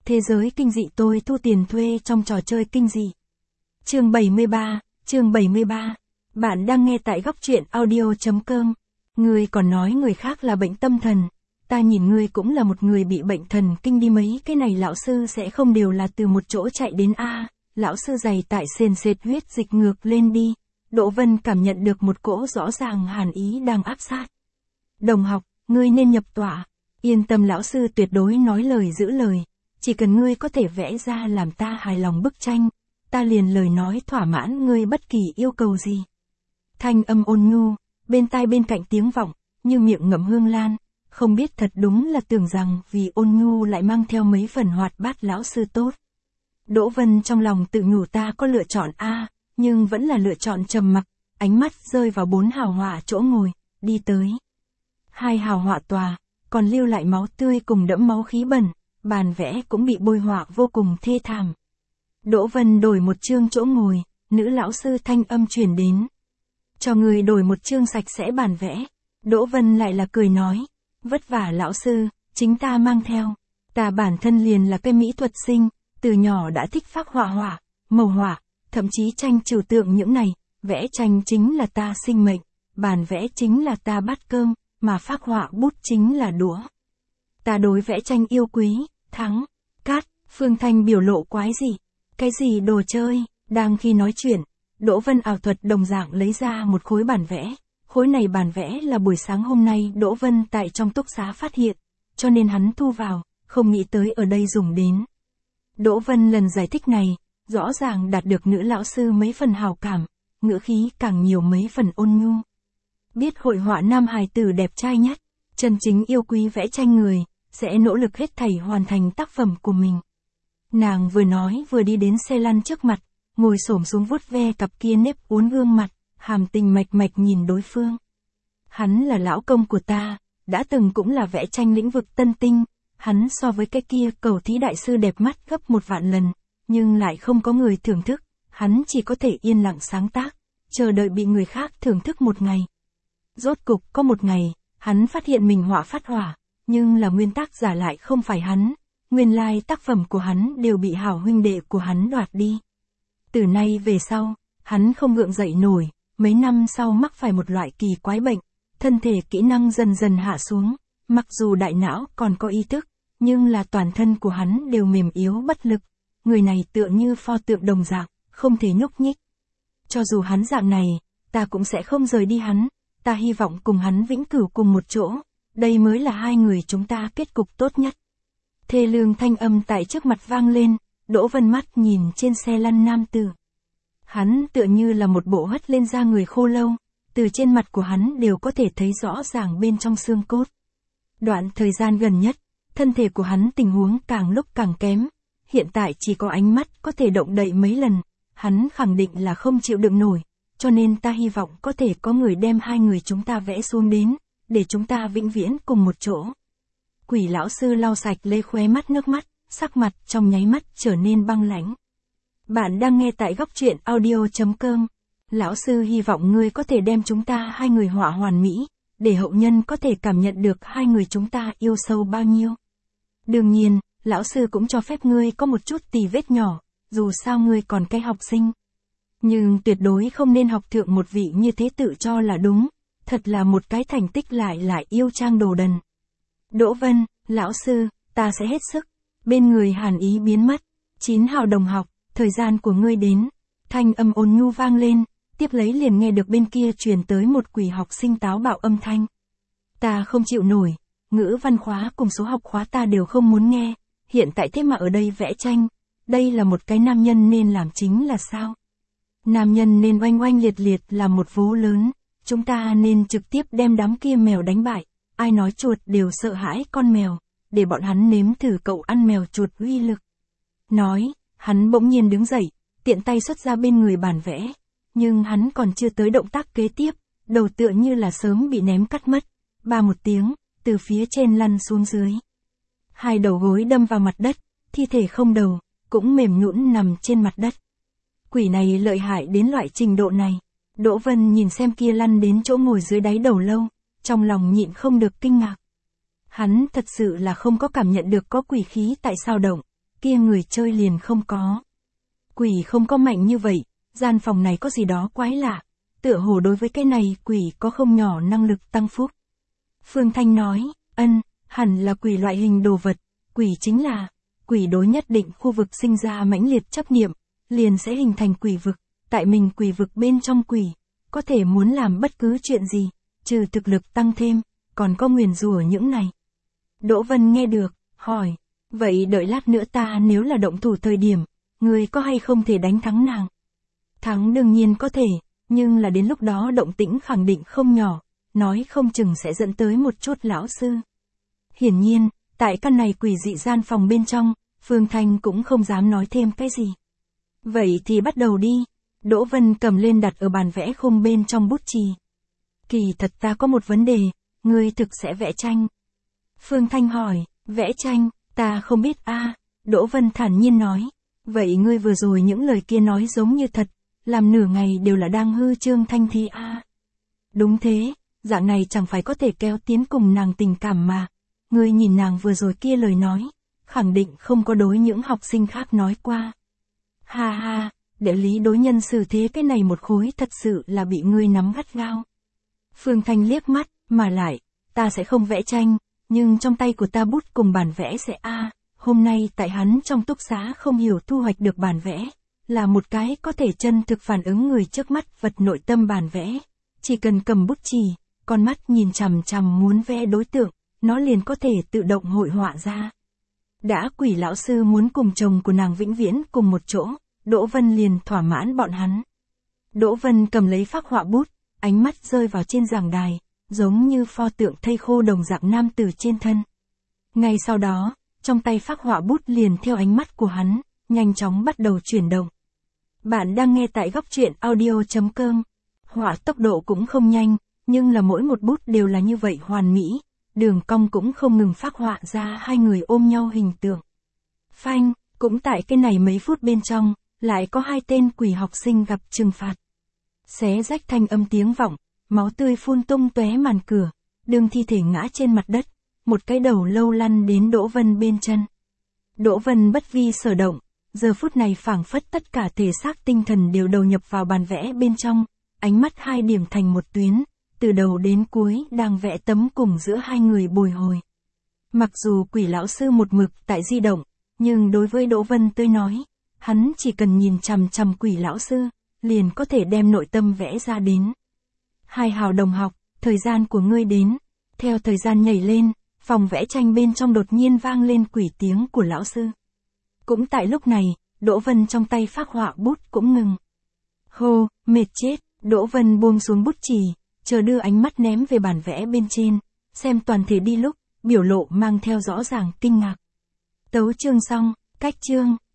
Thế giới kinh dị tôi thu tiền thuê trong trò chơi kinh dị. Chương 73. Bạn đang nghe tại góc truyện audio.com. Ngươi còn nói người khác là bệnh tâm thần. Ta nhìn ngươi cũng là một người bị bệnh thần kinh đi, mấy cái này lão sư sẽ không đều là từ một chỗ chạy đến a. Lão sư giày tại sền sệt huyết dịch ngược lên đi. Đỗ Vân cảm nhận được một cỗ rõ ràng hàn ý đang áp sát. Đồng học, ngươi nên nhập tọa. Yên tâm, lão sư tuyệt đối nói lời giữ lời. Chỉ cần ngươi có thể vẽ ra làm ta hài lòng bức tranh, ta liền lời nói thỏa mãn ngươi bất kỳ yêu cầu gì. Thanh âm ôn nhu, bên tai bên cạnh tiếng vọng, như miệng ngậm hương lan, không biết thật đúng là tưởng rằng vì ôn nhu lại mang theo mấy phần hoạt bát lão sư tốt. Đỗ Vân trong lòng tự nhủ ta có lựa chọn A, nhưng vẫn là lựa chọn trầm mặc, ánh mắt rơi vào 4 hào họa chỗ ngồi, đi tới. 2 hào họa tòa, còn lưu lại máu tươi cùng đẫm máu khí bẩn, bàn vẽ cũng bị bôi họa vô cùng thê thảm. Đỗ Vân đổi một chương chỗ ngồi, nữ lão sư thanh âm truyền đến. Cho người đổi một chương sạch sẽ bàn vẽ. Đỗ Vân lại là cười nói, vất vả lão sư, chính ta mang theo. Ta bản thân liền là cái mỹ thuật sinh, từ nhỏ đã thích phác họa, màu họa, thậm chí tranh trừu tượng những này, vẽ tranh chính là ta sinh mệnh, bàn vẽ chính là ta bát cơm, mà phác họa bút chính là đũa. Ta đối vẽ tranh yêu quý, thắng, cát, Phương Thanh biểu lộ quái gì, cái gì đồ chơi, đang khi nói chuyện, Đỗ Vân ảo thuật đồng dạng lấy ra một khối bản vẽ, khối này bản vẽ là buổi sáng hôm nay Đỗ Vân tại trong túc xá phát hiện, cho nên hắn thu vào, không nghĩ tới ở đây dùng đến. Đỗ Vân lần giải thích này, rõ ràng đạt được nữ lão sư mấy phần hào cảm, ngữ khí càng nhiều mấy phần ôn nhu. Biết hội họa nam hài tử đẹp trai nhất, chân chính yêu quý vẽ tranh người, sẽ nỗ lực hết thảy hoàn thành tác phẩm của mình. Nàng vừa nói vừa đi đến xe lăn trước mặt, ngồi xổm xuống vuốt ve cặp kia nếp uốn gương mặt, hàm tình mạch mạch nhìn đối phương. Hắn là lão công của ta, đã từng cũng là vẽ tranh lĩnh vực tân tinh, hắn so với cái kia cầu thí đại sư đẹp mắt gấp 1 vạn lần, nhưng lại không có người thưởng thức, hắn chỉ có thể yên lặng sáng tác, chờ đợi bị người khác thưởng thức một ngày. Rốt cục có một ngày, hắn phát hiện mình họa phát hỏa, nhưng là nguyên tác giả lại không phải hắn, nguyên lai tác phẩm của hắn đều bị hảo huynh đệ của hắn đoạt đi. Từ nay về sau, hắn không gượng dậy nổi, mấy năm sau mắc phải một loại kỳ quái bệnh, thân thể kỹ năng dần dần hạ xuống, mặc dù đại não còn có ý thức, nhưng là toàn thân của hắn đều mềm yếu bất lực, người này tựa như pho tượng đồng dạng, không thể nhúc nhích. Cho dù hắn dạng này, ta cũng sẽ không rời đi hắn, ta hy vọng cùng hắn vĩnh cửu cùng một chỗ, đây mới là hai người chúng ta kết cục tốt nhất. Thê lương thanh âm tại trước mặt vang lên, Đỗ Vân mắt nhìn trên xe lăn nam tử. Hắn tựa như là một bộ hất lên da người khô lâu, từ trên mặt của hắn đều có thể thấy rõ ràng bên trong xương cốt. Đoạn thời gian gần nhất, thân thể của hắn tình huống càng lúc càng kém, hiện tại chỉ có ánh mắt có thể động đậy mấy lần, hắn khẳng định là không chịu đựng nổi, cho nên ta hy vọng có thể có người đem hai người chúng ta vẽ xuống đến, để chúng ta vĩnh viễn cùng một chỗ. Quỷ lão sư lau sạch lê khóe mắt nước mắt, sắc mặt trong nháy mắt trở nên băng lãnh. Bạn đang nghe tại góc truyện audio.com. Lão sư hy vọng ngươi có thể đem chúng ta hai người họa hoàn mỹ, để hậu nhân có thể cảm nhận được hai người chúng ta yêu sâu bao nhiêu. Đương nhiên, lão sư cũng cho phép ngươi có một chút tì vết nhỏ, dù sao ngươi còn cái học sinh. Nhưng tuyệt đối không nên học thượng một vị như thế tự cho là đúng, thật là một cái thành tích lại yêu trang đồ đần. Đỗ Vân, lão sư, ta sẽ hết sức. Bên người hàn ý biến mất. 9 hào đồng học, thời gian của ngươi đến. Thanh âm ôn nhu vang lên, tiếp lấy liền nghe được bên kia truyền tới một quỷ học sinh táo bạo âm thanh. Ta không chịu nổi, ngữ văn khóa cùng số học khóa ta đều không muốn nghe, hiện tại thế mà ở đây vẽ tranh, đây là một cái nam nhân nên làm chính là sao? Nam nhân nên oanh oanh liệt liệt làm một vố lớn, chúng ta nên trực tiếp đem đám kia mèo đánh bại, ai nói chuột đều sợ hãi con mèo, để bọn hắn nếm thử cậu ăn mèo chuột uy lực. Nói, hắn bỗng nhiên đứng dậy, tiện tay xuất ra bên người bản vẽ, nhưng hắn còn chưa tới động tác kế tiếp, đầu tựa như là sớm bị ném cắt mất, ba một tiếng, từ phía trên lăn xuống dưới. Hai đầu gối đâm vào mặt đất, thi thể không đầu, cũng mềm nhũn nằm trên mặt đất. Quỷ này lợi hại đến loại trình độ này. Đỗ Vân nhìn xem kia lăn đến chỗ ngồi dưới đáy đầu lâu, trong lòng nhịn không được kinh ngạc. Hắn thật sự là không có cảm nhận được có quỷ khí tại sao động, kia người chơi liền không có. Quỷ không có mạnh như vậy, gian phòng này có gì đó quái lạ, tựa hồ đối với cái này quỷ có không nhỏ năng lực tăng phúc. Phương Thanh nói, hẳn là quỷ loại hình đồ vật, quỷ chính là, quỷ đối nhất định khu vực sinh ra mãnh liệt chấp niệm, liền sẽ hình thành quỷ vực, tại mình quỷ vực bên trong quỷ, có thể muốn làm bất cứ chuyện gì, trừ thực lực tăng thêm, còn có nguyền rủa những này. Đỗ Vân nghe được, hỏi, vậy đợi lát nữa ta nếu là động thủ thời điểm, người có hay không thể đánh thắng nàng? Thắng đương nhiên có thể, nhưng là đến lúc đó động tĩnh khẳng định không nhỏ, nói không chừng sẽ dẫn tới một chút lão sư. Hiển nhiên, tại căn này quỷ dị gian phòng bên trong, Phương Thanh cũng không dám nói thêm cái gì. Vậy thì bắt đầu đi. Đỗ Vân cầm lên đặt ở bàn vẽ khung bên trong bút chì. Kỳ thật ta có một vấn đề, ngươi thực sẽ vẽ tranh. Phương Thanh hỏi, vẽ tranh, ta không biết a. Đỗ Vân thản nhiên nói, vậy ngươi vừa rồi những lời kia nói giống như thật, làm nửa ngày đều là đang hư trương thanh thi a. Đúng thế, dạng này chẳng phải có thể kéo tiến cùng nàng tình cảm mà. Ngươi nhìn nàng vừa rồi kia lời nói, khẳng định không có đối những học sinh khác nói qua. Ha ha, địa lý đối nhân xử thế cái này một khối thật sự là bị ngươi nắm gắt gao. Phương Thanh liếc mắt, mà lại, ta sẽ không vẽ tranh, nhưng trong tay của ta bút cùng bản vẽ sẽ hôm nay tại hắn trong túc xá không hiểu thu hoạch được bản vẽ, là một cái có thể chân thực phản ứng người trước mắt vật nội tâm bản vẽ. Chỉ cần cầm bút chì, con mắt nhìn chằm chằm muốn vẽ đối tượng, nó liền có thể tự động hội họa ra. Đã quỷ lão sư muốn cùng chồng của nàng vĩnh viễn cùng một chỗ, Đỗ Vân liền thỏa mãn bọn hắn. Đỗ Vân cầm lấy phác họa bút, ánh mắt rơi vào trên giảng đài, giống như pho tượng thây khô đồng dạng nam tử trên thân. Ngay sau đó, trong tay phác họa bút liền theo ánh mắt của hắn, nhanh chóng bắt đầu chuyển động. Bạn đang nghe tại góc truyện audio.com. Họa tốc độ cũng không nhanh, nhưng là mỗi một bút đều là như vậy hoàn mỹ, đường cong cũng không ngừng phác họa ra hai người ôm nhau hình tượng. Phanh, cũng tại cái này mấy phút bên trong, lại có hai tên quỷ học sinh gặp trừng phạt. Xé rách thanh âm tiếng vọng, máu tươi phun tung tóe màn cửa, đường thi thể ngã trên mặt đất, một cái đầu lâu lăn đến Đỗ Vân bên chân. Đỗ Vân bất vi sở động, giờ phút này phảng phất tất cả thể xác tinh thần đều đầu nhập vào bàn vẽ bên trong, ánh mắt hai điểm thành một tuyến, từ đầu đến cuối đang vẽ tấm cùng giữa hai người bồi hồi. Mặc dù quỷ lão sư một mực tại di động, nhưng đối với Đỗ Vân tới nói, hắn chỉ cần nhìn chằm chằm quỷ lão sư, liền có thể đem nội tâm vẽ ra đến. Hai hào đồng học, thời gian của ngươi đến. Theo thời gian nhảy lên, phòng vẽ tranh bên trong đột nhiên vang lên quỷ tiếng của lão sư. Cũng tại lúc này, Đỗ Vân trong tay phác họa bút cũng ngừng. Hô, mệt chết, Đỗ Vân buông xuống bút chì, chờ đưa ánh mắt ném về bản vẽ bên trên, xem toàn thể đi lúc, biểu lộ mang theo rõ ràng kinh ngạc. Tấu chương xong, cách chương.